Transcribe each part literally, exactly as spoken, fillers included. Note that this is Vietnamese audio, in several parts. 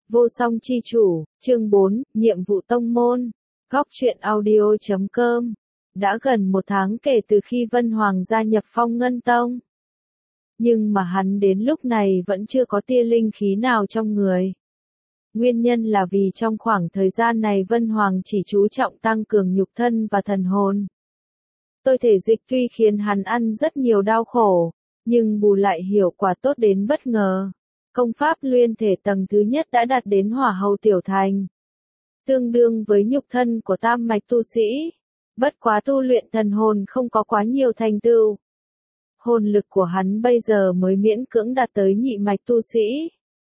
Vô song chi chủ, chương bốn, nhiệm vụ tông môn. Góc truyện audio chấm com. Đã gần một tháng kể từ khi Vân Hoàng gia nhập Phong Ngân Tông. Nhưng mà hắn đến lúc này vẫn chưa có tia linh khí nào trong người. Nguyên nhân là vì trong khoảng thời gian này Vân Hoàng chỉ chú trọng tăng cường nhục thân và thần hồn. Tôi thể dịch tuy khiến hắn ăn rất nhiều đau khổ, nhưng bù lại hiệu quả tốt đến bất ngờ. Công pháp luyện thể tầng thứ nhất đã đạt đến hỏa hầu tiểu thành. Tương đương với nhục thân của tam mạch tu sĩ. Bất quá tu luyện thần hồn không có quá nhiều thành tựu. Hồn lực của hắn bây giờ mới miễn cưỡng đạt tới nhị mạch tu sĩ.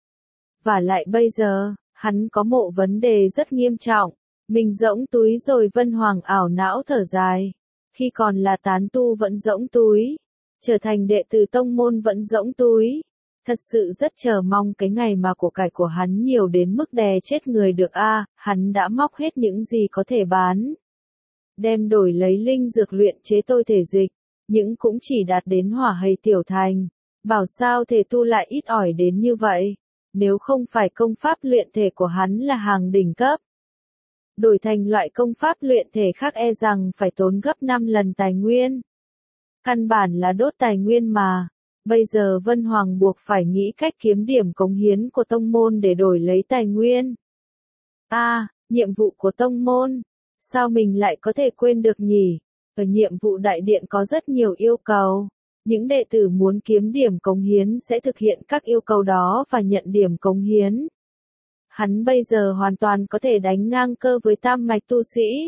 Và lại bây giờ, hắn có một vấn đề rất nghiêm trọng. Mình rỗng túi rồi. Vân Hoàng ảo não thở dài. Khi còn là tán tu vẫn rỗng túi. Trở thành đệ tử tông môn vẫn rỗng túi. Thật sự rất chờ mong cái ngày mà của cải của hắn nhiều đến mức đè chết người được a. À, hắn đã móc hết những gì có thể bán. Đem đổi lấy linh dược luyện chế tôi thể dịch, những cũng chỉ đạt đến hỏa hầy tiểu thành. Bảo sao thể tu lại ít ỏi đến như vậy, nếu không phải công pháp luyện thể của hắn là hàng đỉnh cấp. Đổi thành loại công pháp luyện thể khác e rằng phải tốn gấp năm lần tài nguyên. Căn bản là đốt tài nguyên mà. Bây giờ Vân Hoàng buộc phải nghĩ cách kiếm điểm cống hiến của tông môn để đổi lấy tài nguyên. A, à, nhiệm vụ của tông môn. Sao mình lại có thể quên được nhỉ? Ở nhiệm vụ đại điện có rất nhiều yêu cầu. Những đệ tử muốn kiếm điểm cống hiến sẽ thực hiện các yêu cầu đó và nhận điểm cống hiến. Hắn bây giờ hoàn toàn có thể đánh ngang cơ với tam mạch tu sĩ.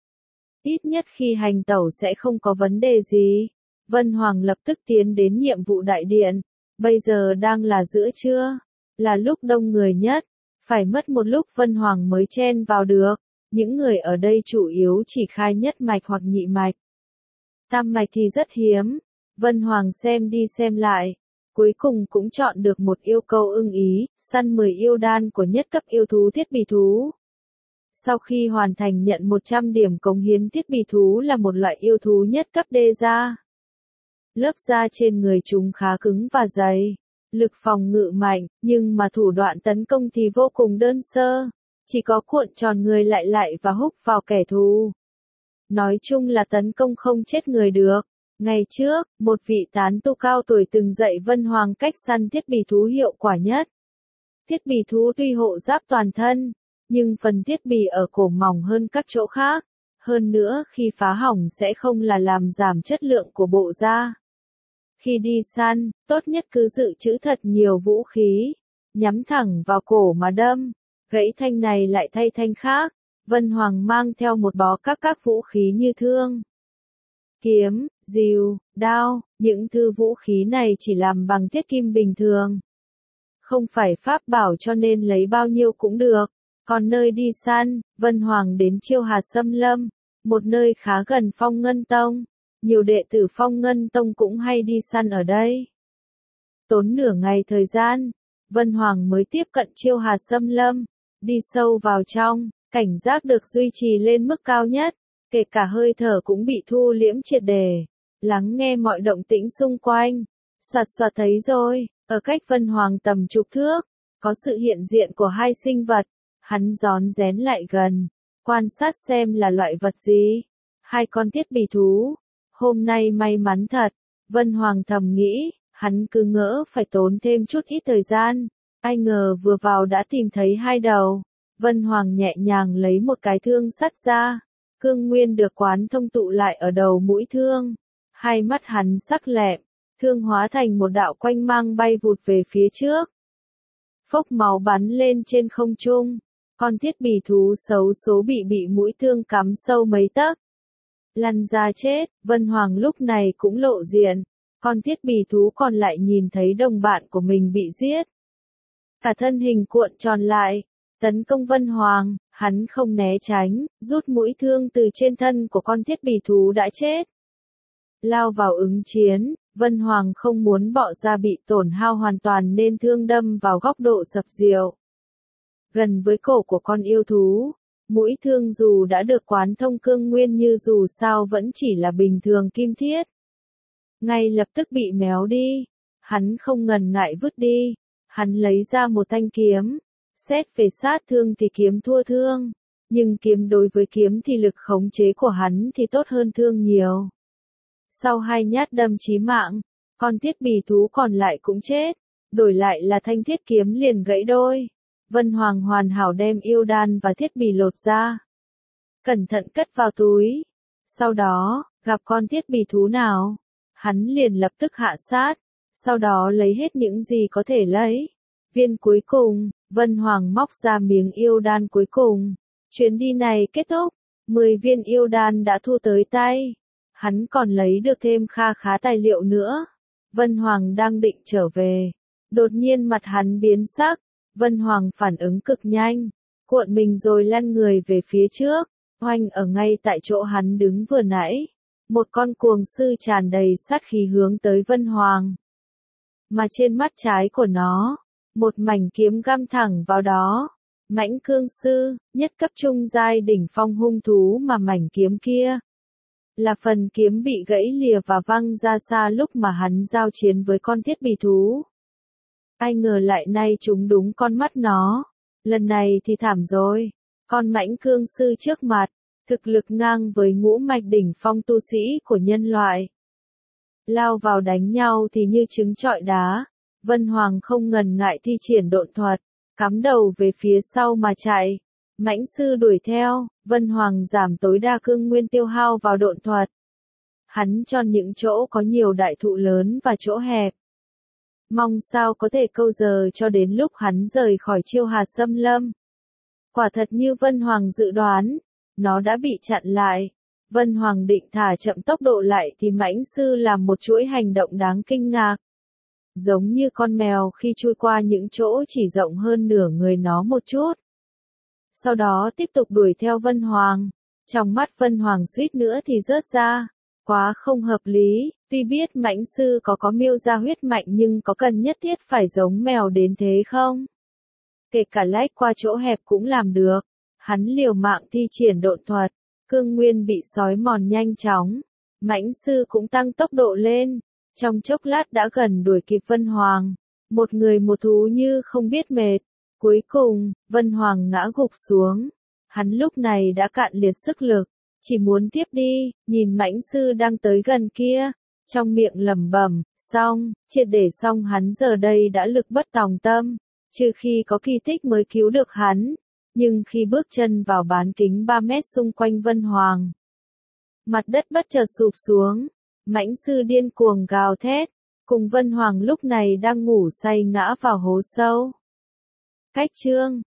Ít nhất khi hành tẩu sẽ không có vấn đề gì. Vân Hoàng lập tức tiến đến nhiệm vụ đại điện. Bây giờ đang là giữa trưa, là lúc đông người nhất. Phải mất một lúc Vân Hoàng mới chen vào được. Những người ở đây chủ yếu chỉ khai nhất mạch hoặc nhị mạch. Tam mạch thì rất hiếm. Vân Hoàng xem đi xem lại. Cuối cùng cũng chọn được một yêu cầu ưng ý, săn mười yêu đan của nhất cấp yêu thú thiết bị thú. Sau khi hoàn thành nhận một trăm điểm cống hiến thiết bị thú là một loại yêu thú nhất cấp đê ra. Lớp da trên người chúng khá cứng và dày, lực phòng ngự mạnh, nhưng mà thủ đoạn tấn công thì vô cùng đơn sơ, chỉ có cuộn tròn người lại lại và húc vào kẻ thù. Nói chung là tấn công không chết người được. Ngày trước, một vị tán tu cao tuổi từng dạy Vân Hoàng cách săn thiết bị thú hiệu quả nhất. Thiết bị thú tuy hộ giáp toàn thân, nhưng phần thiết bị ở cổ mỏng hơn các chỗ khác. Hơn nữa khi phá hỏng sẽ không là làm giảm chất lượng của bộ da. Khi đi săn, tốt nhất cứ dự trữ thật nhiều vũ khí, nhắm thẳng vào cổ mà đâm, gãy thanh này lại thay thanh khác. Vân Hoàng mang theo một bó các các vũ khí như thương, kiếm, rìu, đao, những thứ vũ khí này chỉ làm bằng thiết kim bình thường. Không phải pháp bảo cho nên lấy bao nhiêu cũng được. Còn nơi đi săn, Vân Hoàng đến Chiêu Hà Xâm Lâm, một nơi khá gần Phong Ngân Tông. Nhiều đệ tử Phong Ngân Tông cũng hay đi săn ở đây. Tốn nửa ngày thời gian, Vân Hoàng mới tiếp cận Chiêu Hà Xâm Lâm, đi sâu vào trong, cảnh giác được duy trì lên mức cao nhất, kể cả hơi thở cũng bị thu liễm triệt để, lắng nghe mọi động tĩnh xung quanh. Soạt soạt thấy rồi, ở cách Vân Hoàng tầm chục thước, có sự hiện diện của hai sinh vật, hắn rón rén lại gần, quan sát xem là loại vật gì. Hai con thiết bị thú. Hôm nay may mắn thật, Vân Hoàng thầm nghĩ, hắn cứ ngỡ phải tốn thêm chút ít thời gian, ai ngờ vừa vào đã tìm thấy hai đầu. Vân Hoàng nhẹ nhàng lấy một cái thương sắt ra, cương nguyên được quán thông tụ lại ở đầu mũi thương. Hai mắt hắn sắc lẹm, thương hóa thành một đạo quanh mang bay vụt về phía trước. Phốc máu bắn lên trên không trung, con thiết bị thú xấu số bị bị mũi thương cắm sâu mấy tấc. Lăn ra chết, Vân Hoàng lúc này cũng lộ diện, con thiết bị thú còn lại nhìn thấy đồng bạn của mình bị giết. Cả thân hình cuộn tròn lại, tấn công Vân Hoàng, hắn không né tránh, rút mũi thương từ trên thân của con thiết bị thú đã chết. Lao vào ứng chiến, Vân Hoàng không muốn bọ ra bị tổn hao hoàn toàn nên thương đâm vào góc độ sập diệu. Gần với cổ của con yêu thú. Mũi thương dù đã được quán thông cương nguyên như dù sao vẫn chỉ là bình thường kim thiết. Ngay lập tức bị méo đi. Hắn không ngần ngại vứt đi. Hắn lấy ra một thanh kiếm. Xét về sát thương thì kiếm thua thương, nhưng kiếm đối với kiếm thì lực khống chế của hắn thì tốt hơn thương nhiều. Sau hai nhát đâm chí mạng, con thiết bì thú còn lại cũng chết, đổi lại là thanh thiết kiếm liền gãy đôi. Vân Hoàng hoàn hảo đem yêu đan và thiết bì lột ra, cẩn thận cất vào túi. Sau đó, gặp con thiết bì thú nào, hắn liền lập tức hạ sát, sau đó lấy hết những gì có thể lấy. Viên cuối cùng, Vân Hoàng móc ra miếng yêu đan cuối cùng. Chuyến đi này kết thúc, mười viên yêu đan đã thu tới tay. Hắn còn lấy được thêm kha khá tài liệu nữa. Vân Hoàng đang định trở về. Đột nhiên mặt hắn biến sắc. Vân Hoàng phản ứng cực nhanh. Cuộn mình rồi lăn người về phía trước. Oanh ở ngay tại chỗ hắn đứng vừa nãy. Một con cuồng sư tràn đầy sát khí hướng tới Vân Hoàng. Mà trên mắt trái của nó, một mảnh kiếm găm thẳng vào đó. Mãnh cương sư, nhất cấp trung giai đỉnh phong hung thú mà mảnh kiếm kia. Là phần kiếm bị gãy lìa và văng ra xa lúc mà hắn giao chiến với con thiết bì thú. Ai ngờ lại nay trúng đúng con mắt nó. Lần này thì thảm rồi. Con mãnh cương sư trước mặt, thực lực ngang với ngũ mạch đỉnh phong tu sĩ của nhân loại. Lao vào đánh nhau thì như trứng trọi đá. Vân Hoàng không ngần ngại thi triển độn thuật, cắm đầu về phía sau mà chạy. Mãnh sư đuổi theo, Vân Hoàng giảm tối đa cương nguyên tiêu hao vào độn thuật. Hắn chọn những chỗ có nhiều đại thụ lớn và chỗ hẹp. Mong sao có thể câu giờ cho đến lúc hắn rời khỏi Chiêu Hà Xâm Lâm. Quả thật như Vân Hoàng dự đoán, nó đã bị chặn lại. Vân Hoàng định thả chậm tốc độ lại thì mãnh sư làm một chuỗi hành động đáng kinh ngạc. Giống như con mèo khi chui qua những chỗ chỉ rộng hơn nửa người nó một chút. Sau đó tiếp tục đuổi theo Vân Hoàng. Trong mắt Vân Hoàng suýt nữa thì rớt ra. Quá không hợp lý, tuy biết mãnh sư có có miêu ra huyết mạnh nhưng có cần nhất thiết phải giống mèo đến thế không? Kể cả lách qua chỗ hẹp cũng làm được. Hắn liều mạng thi triển độn thuật, cương nguyên bị sói mòn nhanh chóng. Mãnh sư cũng tăng tốc độ lên. Trong chốc lát đã gần đuổi kịp Vân Hoàng. Một người một thú như không biết mệt. Cuối cùng, Vân Hoàng ngã gục xuống. Hắn lúc này đã cạn liệt sức lực. Chỉ muốn tiếp đi, nhìn mãnh sư đang tới gần kia. Trong miệng lẩm bẩm, xong, triệt để xong hắn giờ đây đã lực bất tòng tâm. Trừ khi có kỳ tích mới cứu được hắn. Nhưng khi bước chân vào bán kính ba mét xung quanh Vân Hoàng, mặt đất bất chợt sụp xuống. Mãnh sư điên cuồng gào thét, cùng Vân Hoàng lúc này đang ngủ say ngã vào hố sâu. Cách chương